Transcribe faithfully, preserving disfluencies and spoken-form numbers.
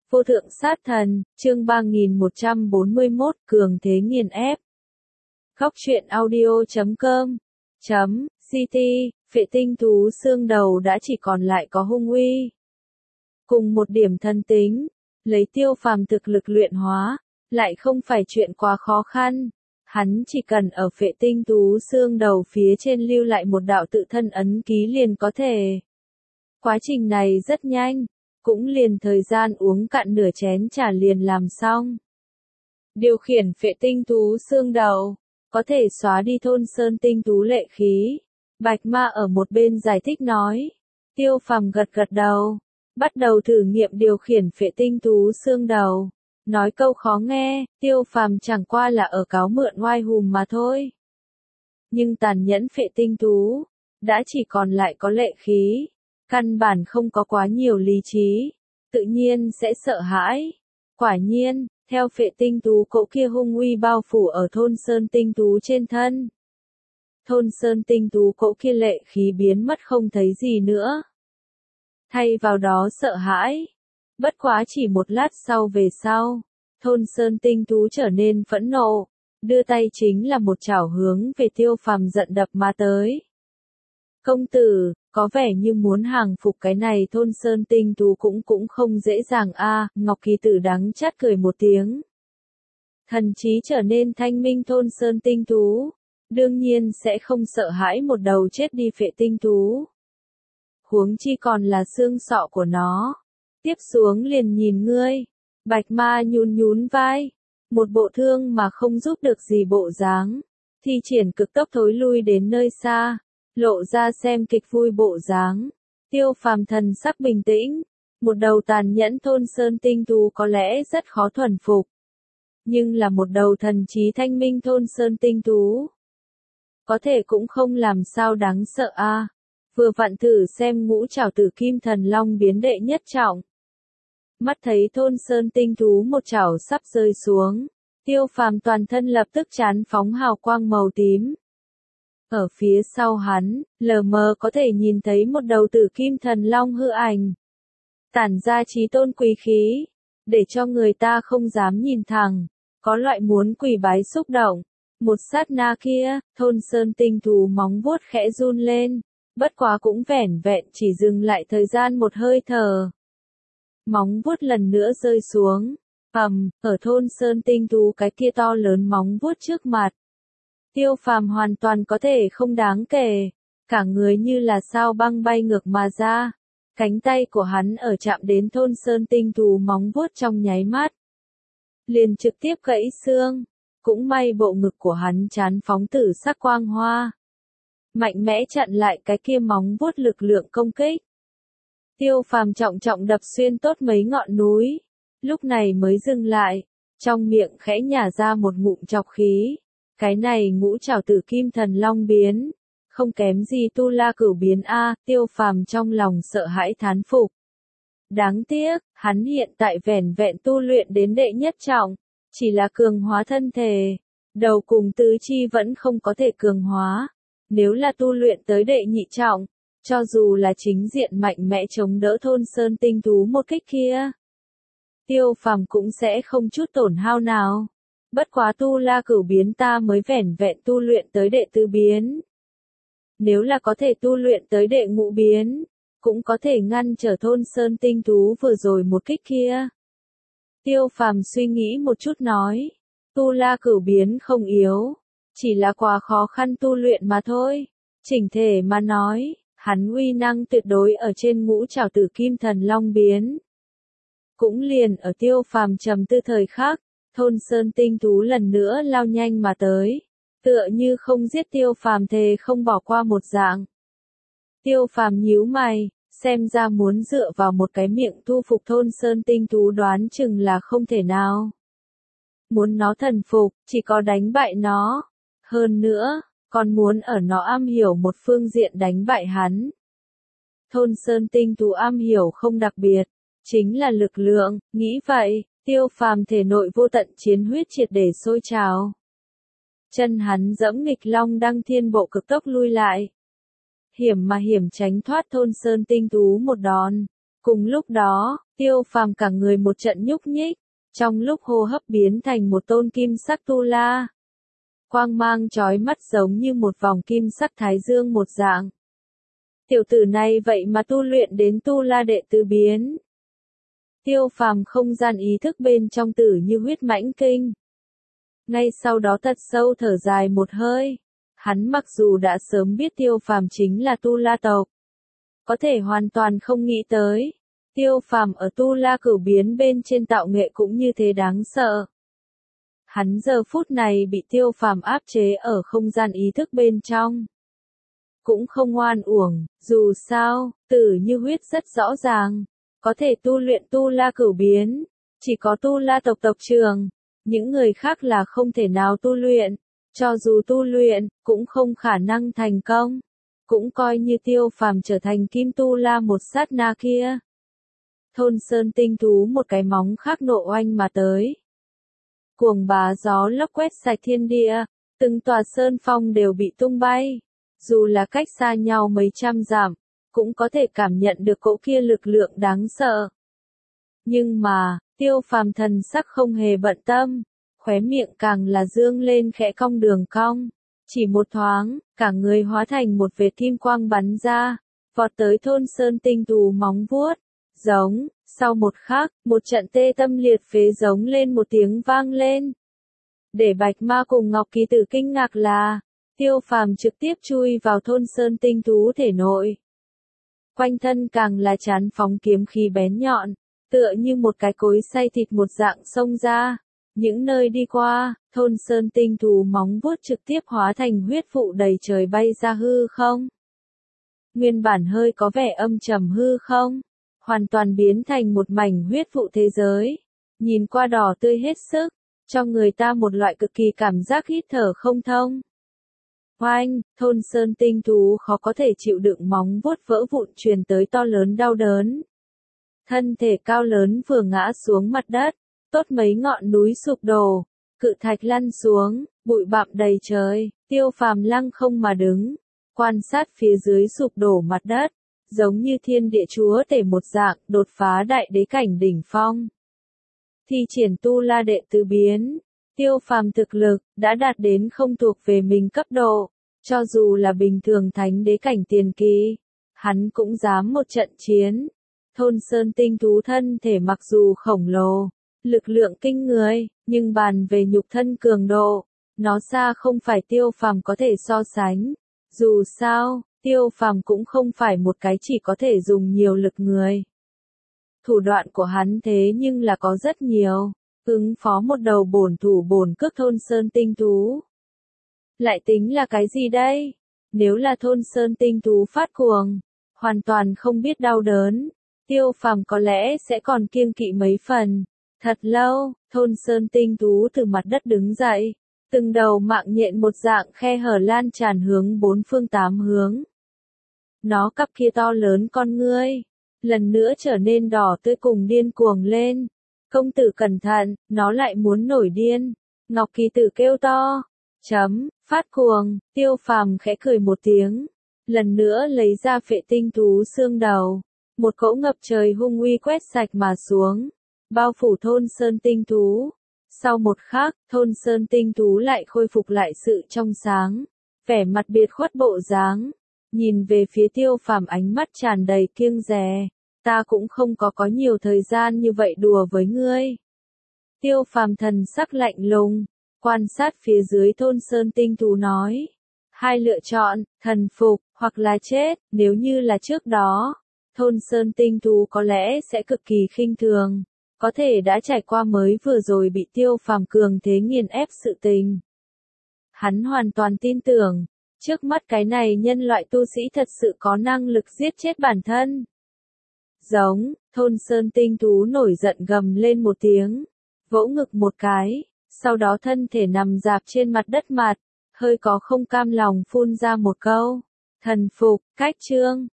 Vô thượng sát thần, chương ba nghìn một trăm bốn mươi mốt, cường thế nghiền ép. Góc truyện audio chấm com chấm ct, phệ tinh thú xương đầu đã chỉ còn lại có hung uy. Cùng một điểm thân tính, lấy Tiêu Phàm thực lực luyện hóa, lại không phải chuyện quá khó khăn. Hắn chỉ cần ở phệ tinh thú xương đầu phía trên lưu lại một đạo tự thân ấn ký liền có thể. Quá trình này rất nhanh, cũng liền thời gian uống cạn nửa chén trà liền làm xong. Điều khiển phệ tinh thú xương đầu, có thể xóa đi thôn sơn tinh thú lệ khí. Bạch Ma ở một bên giải thích nói. Tiêu Phàm gật gật đầu, bắt đầu thử nghiệm điều khiển phệ tinh thú xương đầu. Nói câu khó nghe, Tiêu Phàm chẳng qua là ở cáo mượn oai hùm mà thôi. Nhưng tàn nhẫn phệ tinh thú, đã chỉ còn lại có lệ khí. Căn bản không có quá nhiều lý trí, tự nhiên sẽ sợ hãi. Quả nhiên, theo phệ tinh thú cỗ kia hung uy bao phủ ở thôn sơn tinh thú trên thân. Thôn sơn tinh thú cỗ kia lệ khí biến mất không thấy gì nữa. Thay vào đó sợ hãi. Bất quá chỉ một lát sau về sau, thôn sơn tinh thú trở nên phẫn nộ, đưa tay chính là một chảo hướng về Tiêu Phàm giận đập mà tới. Công tử, có vẻ như muốn hàng phục cái này thôn sơn tinh thú cũng cũng không dễ dàng a. À, Ngọc Kỳ Tử đắng chát cười một tiếng. Thần trí trở nên thanh minh thôn sơn tinh thú, đương nhiên sẽ không sợ hãi một đầu chết đi phệ tinh thú. Huống chi còn là xương sọ của nó. Tiếp xuống liền nhìn ngươi. Bạch Ma nhún nhún vai, một bộ thương mà không giúp được gì bộ dáng, thi triển cực tốc thối lui đến nơi xa. Lộ ra xem kịch vui bộ dáng. Tiêu Phàm thần sắc bình tĩnh. Một đầu tàn nhẫn thôn sơn tinh thú có lẽ rất khó thuần phục. Nhưng là một đầu thần trí thanh minh thôn sơn tinh thú. Có thể cũng không làm sao đáng sợ a. À. Vừa vặn thử xem ngũ trảo tử kim thần long biến đệ nhất trọng. Mắt thấy thôn sơn tinh thú một chảo sắp rơi xuống. Tiêu Phàm toàn thân lập tức chán phóng hào quang màu tím. Ở phía sau hắn, lờ mờ có thể nhìn thấy một đầu tử kim thần long hư ảnh. Tản ra chí tôn quý khí, để cho người ta không dám nhìn thẳng, có loại muốn quỳ bái xúc động. Một sát na kia, thôn sơn tinh thú móng vuốt khẽ run lên, bất quá cũng vẻn vẹn chỉ dừng lại thời gian một hơi thở. Móng vuốt lần nữa rơi xuống, ầm, ở thôn sơn tinh thú cái kia to lớn móng vuốt trước mặt. Tiêu Phàm hoàn toàn có thể không đáng kể, cả người như là sao băng bay ngược mà ra, cánh tay của hắn ở chạm đến thôn sơn tinh thú móng vuốt trong nháy mắt, liền trực tiếp gãy xương, cũng may bộ ngực của hắn chán phóng tử sắc quang hoa, mạnh mẽ chặn lại cái kia móng vuốt lực lượng công kích. Tiêu Phàm trọng trọng đập xuyên tốt mấy ngọn núi, lúc này mới dừng lại, trong miệng khẽ nhả ra một ngụm trọc khí. Cái này ngũ trảo tử kim thần long biến, không kém gì tu la cửu biến a. Tiêu Phàm trong lòng sợ hãi thán phục. Đáng tiếc, hắn hiện tại vẻn vẹn tu luyện đến đệ nhất trọng, chỉ là cường hóa thân thể, đầu cùng tứ chi vẫn không có thể cường hóa. Nếu là tu luyện tới đệ nhị trọng, cho dù là chính diện mạnh mẽ chống đỡ thôn sơn tinh thú một kích kia, Tiêu Phàm cũng sẽ không chút tổn hao nào. Bất quá tu la cửu biến ta mới vẻn vẹn tu luyện tới đệ tứ biến. Nếu là có thể tu luyện tới đệ ngũ biến, cũng có thể ngăn trở thôn sơn tinh thú vừa rồi một kích kia. Tiêu Phàm suy nghĩ một chút nói, tu la cửu biến không yếu, chỉ là quá khó khăn tu luyện mà thôi. Chỉnh thể mà nói, hắn uy năng tuyệt đối ở trên ngũ trảo tử kim thần long biến. Cũng liền ở Tiêu Phàm trầm tư thời khắc, thôn sơn tinh thú lần nữa lao nhanh mà tới, tựa như không giết Tiêu Phàm thề không bỏ qua một dạng. Tiêu Phàm nhíu mày, xem ra muốn dựa vào một cái miệng thu phục thôn sơn tinh thú đoán chừng là không thể nào. Muốn nó thần phục, chỉ có đánh bại nó. Hơn nữa, còn muốn ở nó am hiểu một phương diện đánh bại hắn. Thôn sơn tinh thú am hiểu không đặc biệt, chính là lực lượng, nghĩ vậy. Tiêu Phàm thể nội vô tận chiến huyết triệt để sôi trào. Chân hắn dẫm nghịch long đăng thiên bộ cực tốc lui lại. Hiểm mà hiểm tránh thoát thôn sơn tinh thú một đòn. Cùng lúc đó, Tiêu Phàm cả người một trận nhúc nhích, trong lúc hô hấp biến thành một tôn kim sắc tu la. Quang mang chói mắt giống như một vòng kim sắc thái dương một dạng. Tiểu tử này vậy mà tu luyện đến tu la đệ tứ biến. Tiêu Phàm không gian ý thức bên trong tử như huyết mãnh kinh. Ngay sau đó thật sâu thở dài một hơi. Hắn mặc dù đã sớm biết Tiêu Phàm chính là tu la tộc, có thể hoàn toàn không nghĩ tới, Tiêu Phàm ở tu la cửu biến bên trên tạo nghệ cũng như thế đáng sợ. Hắn giờ phút này bị Tiêu Phàm áp chế ở không gian ý thức bên trong. Cũng không oan uổng, dù sao, tử như huyết rất rõ ràng, có thể tu luyện tu la cửu biến, chỉ có tu la tộc tộc trưởng, những người khác là không thể nào tu luyện, cho dù tu luyện, cũng không khả năng thành công, cũng coi như Tiêu Phàm trở thành kim tu la một sát na kia. Thôn sơn tinh thú một cái móng khác nộ oanh mà tới. Cuồng bá gió lốc quét sạch thiên địa, từng tòa sơn phong đều bị tung bay. Dù là cách xa nhau mấy trăm dặm, cũng có thể cảm nhận được cỗ kia lực lượng đáng sợ. Nhưng mà, Tiêu Phàm thần sắc không hề bận tâm, khóe miệng càng là dương lên khẽ cong đường cong. Chỉ một thoáng, cả người hóa thành một vệt kim quang bắn ra, vọt tới thôn sơn tinh thú móng vuốt. Giống, sau một khắc, một trận tê tâm liệt phế giống lên một tiếng vang lên. Để Bạch Ma cùng Ngọc Kỳ Tử kinh ngạc là, Tiêu Phàm trực tiếp chui vào thôn sơn tinh thú thể nội. Quanh thân càng là chán phóng kiếm khí bén nhọn, tựa như một cái cối xay thịt một dạng xông ra. Những nơi đi qua, thôn sơn tinh thú móng vuốt trực tiếp hóa thành huyết vụ đầy trời bay ra hư không. Nguyên bản hơi có vẻ âm trầm hư không, hoàn toàn biến thành một mảnh huyết vụ thế giới. Nhìn qua đỏ tươi hết sức, cho người ta một loại cực kỳ cảm giác hít thở không thông. Oanh, thôn sơn tinh thú khó có thể chịu đựng móng vuốt vỡ vụn truyền tới to lớn đau đớn. Thân thể cao lớn vừa ngã xuống mặt đất, tốt mấy ngọn núi sụp đổ, cự thạch lăn xuống, bụi bặm đầy trời. Tiêu Phàm lăng không mà đứng, quan sát phía dưới sụp đổ mặt đất, giống như thiên địa chúa tể một dạng, đột phá đại đế cảnh đỉnh phong. Thi triển tu la đệ tứ biến, Tiêu Phàm thực lực đã đạt đến không thuộc về mình cấp độ, cho dù là bình thường thánh đế cảnh tiền kỳ, hắn cũng dám một trận chiến. Thôn sơn tinh thú thân thể mặc dù khổng lồ, lực lượng kinh người, nhưng bàn về nhục thân cường độ, nó xa không phải Tiêu Phàm có thể so sánh. Dù sao, Tiêu Phàm cũng không phải một cái chỉ có thể dùng nhiều lực người. Thủ đoạn của hắn thế nhưng là có rất nhiều, ứng phó một đầu bổn thủ bổn cước thôn sơn tinh thú. Lại tính là cái gì đây? Nếu là thôn sơn tinh thú phát cuồng, hoàn toàn không biết đau đớn, Tiêu Phàm có lẽ sẽ còn kiêng kỵ mấy phần. Thật lâu, thôn sơn tinh thú từ mặt đất đứng dậy, từng đầu mạng nhện một dạng khe hở lan tràn hướng bốn phương tám hướng. Nó cặp kia to lớn con ngươi, lần nữa trở nên đỏ tươi cùng điên cuồng lên. Công tử cẩn thận, nó lại muốn nổi điên. Ngọc Kỳ Tử kêu to. Chấm, phát cuồng, Tiêu Phàm khẽ cười một tiếng. Lần nữa lấy ra phệ tinh thú xương đầu. Một cỗ ngập trời hung uy quét sạch mà xuống, bao phủ thôn sơn tinh thú. Sau một khắc, thôn sơn tinh thú lại khôi phục lại sự trong sáng, vẻ mặt biệt khuất bộ dáng, nhìn về phía Tiêu Phàm ánh mắt tràn đầy kiêng dè. Ta cũng không có có nhiều thời gian như vậy đùa với ngươi. Tiêu Phàm thần sắc lạnh lùng, quan sát phía dưới thôn sơn tinh thú nói. Hai lựa chọn, thần phục, hoặc là chết. Nếu như là trước đó, thôn sơn tinh thú có lẽ sẽ cực kỳ khinh thường, có thể đã trải qua mới vừa rồi bị Tiêu Phàm cường thế nghiền ép sự tình. Hắn hoàn toàn tin tưởng, trước mắt cái này nhân loại tu sĩ thật sự có năng lực giết chết bản thân. Giống, thôn sơn tinh thú nổi giận gầm lên một tiếng, vỗ ngực một cái, sau đó thân thể nằm rạp trên mặt đất mặt, hơi có không cam lòng phun ra một câu. Thần phục, cách chương.